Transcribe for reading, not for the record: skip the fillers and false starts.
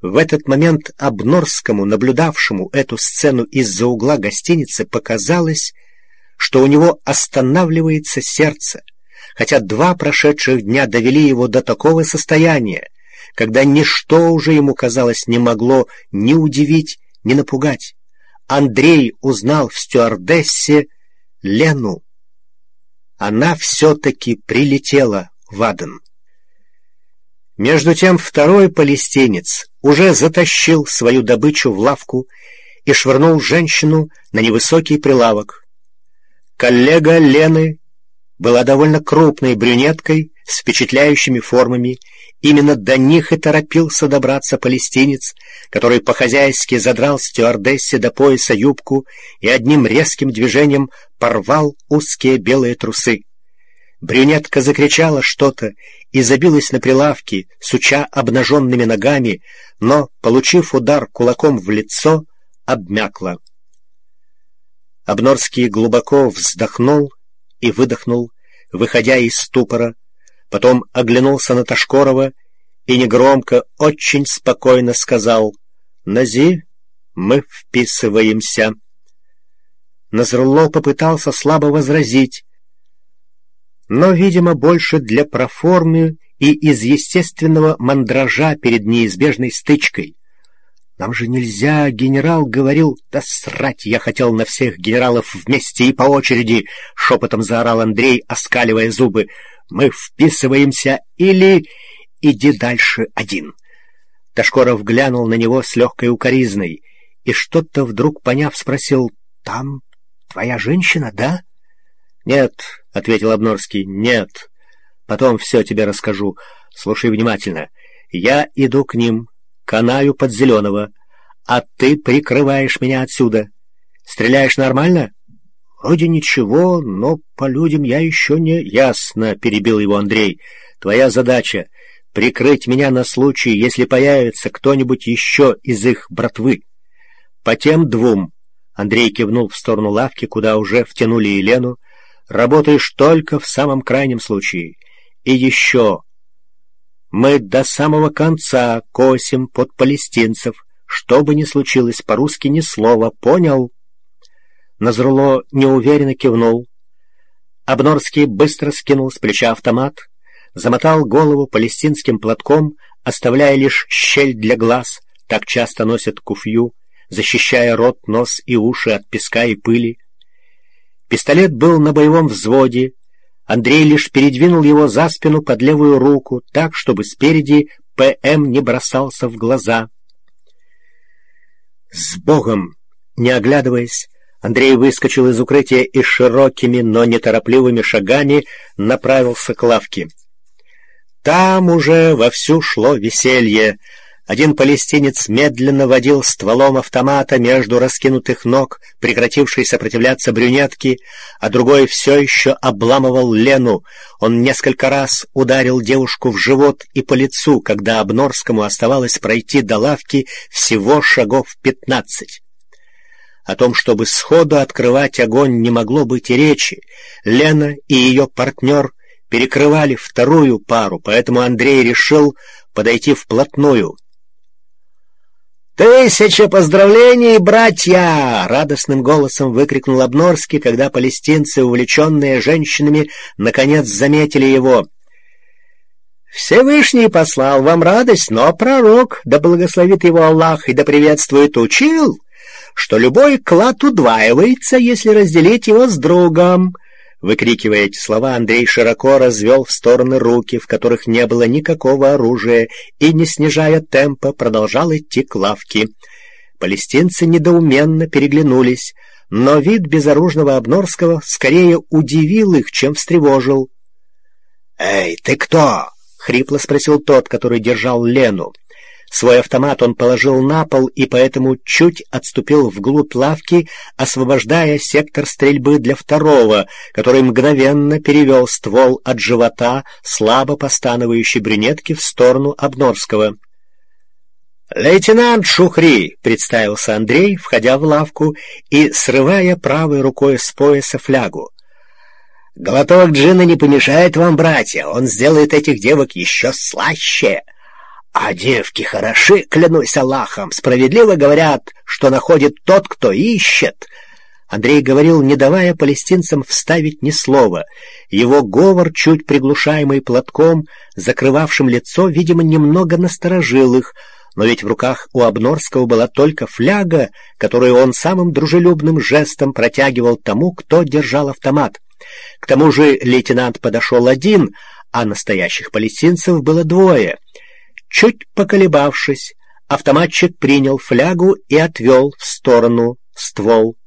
В этот момент Обнорскому, наблюдавшему эту сцену из-за угла гостиницы, показалось, что у него останавливается сердце, хотя 2 прошедших дня довели его до такого состояния, когда ничто уже ему, казалось, не могло ни удивить, ни напугать. Андрей узнал в стюардессе Лену. Она все-таки прилетела в Аден. Между тем второй палестинец уже затащил свою добычу в лавку и швырнул женщину на невысокий прилавок. Коллега Лены была довольно крупной брюнеткой с впечатляющими формами. Именно до них и торопился добраться палестинец, который по-хозяйски задрал стюардессе до пояса юбку и одним резким движением порвал узкие белые трусы. Брюнетка закричала что-то и забилась на прилавке, суча обнаженными ногами, но, получив удар кулаком в лицо, обмякла. Обнорский глубоко вздохнул и выдохнул, выходя из ступора, потом оглянулся на Ташкорова и негромко, очень спокойно сказал: «Нази, мы вписываемся». Назрулло попытался слабо возразить, но, видимо, больше для проформы и из естественного мандража перед неизбежной стычкой. «Нам же нельзя, генерал говорил...» «Да срать я хотел на всех генералов вместе и по очереди!» — шепотом заорал Андрей, оскаливая зубы. «Мы вписываемся или... иди дальше один!» Ташкоров глянул на него с легкой укоризной и, что-то вдруг поняв, спросил: «Там твоя женщина, да?» «Нет», — ответил Обнорский, — «нет. Потом все тебе расскажу. Слушай внимательно. Я иду к ним, канаю под Зеленого, а ты прикрываешь меня отсюда. Стреляешь нормально?» «Вроде ничего, но по людям я еще не...» «Ясно», — перебил его Андрей. «Твоя задача — прикрыть меня на случай, если появится кто-нибудь еще из их братвы. По тем 2, — Андрей кивнул в сторону лавки, куда уже втянули Елену, — работаешь только в самом крайнем случае. И еще... мы до самого конца косим под палестинцев. Что бы ни случилось, по-русски ни слова. Понял?» Назрулло неуверенно кивнул. Обнорский быстро скинул с плеча автомат, замотал голову палестинским платком, оставляя лишь щель для глаз, так часто носят куфью, защищая рот, нос и уши от песка и пыли. Пистолет был на боевом взводе. Андрей лишь передвинул его за спину под левую руку, так, чтобы спереди ПМ не бросался в глаза. «С Богом!» Не оглядываясь, Андрей выскочил из укрытия и широкими, но неторопливыми шагами направился к лавке. Там уже вовсю шло веселье. Один палестинец медленно водил стволом автомата между раскинутых ног прекратившей сопротивляться брюнетки, а другой все еще обламывал Лену. Он несколько раз ударил девушку в живот и по лицу, когда Обнорскому оставалось пройти до лавки всего шагов 15. О том, чтобы сходу открывать огонь, не могло быть и речи. Лена и ее партнер перекрывали вторую пару, поэтому Андрей решил подойти вплотную. «Тысяча поздравлений, братья!» — радостным голосом выкрикнул Обнорский, когда палестинцы, увлеченные женщинами, наконец заметили его. «Всевышний послал вам радость, но пророк, да благословит его Аллах и да приветствует, учил, что любой клад удваивается, если разделить его с другом». Выкрикивая эти слова, Андрей широко развел в стороны руки, в которых не было никакого оружия, и, не снижая темпа, продолжал идти к лавке. Палестинцы недоуменно переглянулись, но вид безоружного Обнорского скорее удивил их, чем встревожил. «Эй, ты кто?» — хрипло спросил тот, который держал Лену. Свой автомат он положил на пол и поэтому чуть отступил вглубь лавки, освобождая сектор стрельбы для второго, который мгновенно перевел ствол от живота слабо постановающей брюнетки в сторону Обнорского. «Лейтенант Шухри!» — представился Андрей, входя в лавку и срывая правой рукой с пояса флягу. «Глоток джина не помешает вам, братья, он сделает этих девок еще слаще. А девки хороши, клянусь Аллахом, справедливо говорят, что находит тот, кто ищет. Андрей говорил, не давая палестинцам вставить ни слова. Его говор, чуть приглушаемый платком, закрывавшим лицо, видимо, немного насторожил их, но ведь в руках у Обнорского была только фляга, которую он самым дружелюбным жестом протягивал тому, кто держал автомат. К тому же лейтенант подошел один, а настоящих палестинцев было двое. Чуть поколебавшись, автоматчик принял флягу и отвел в сторону ствол.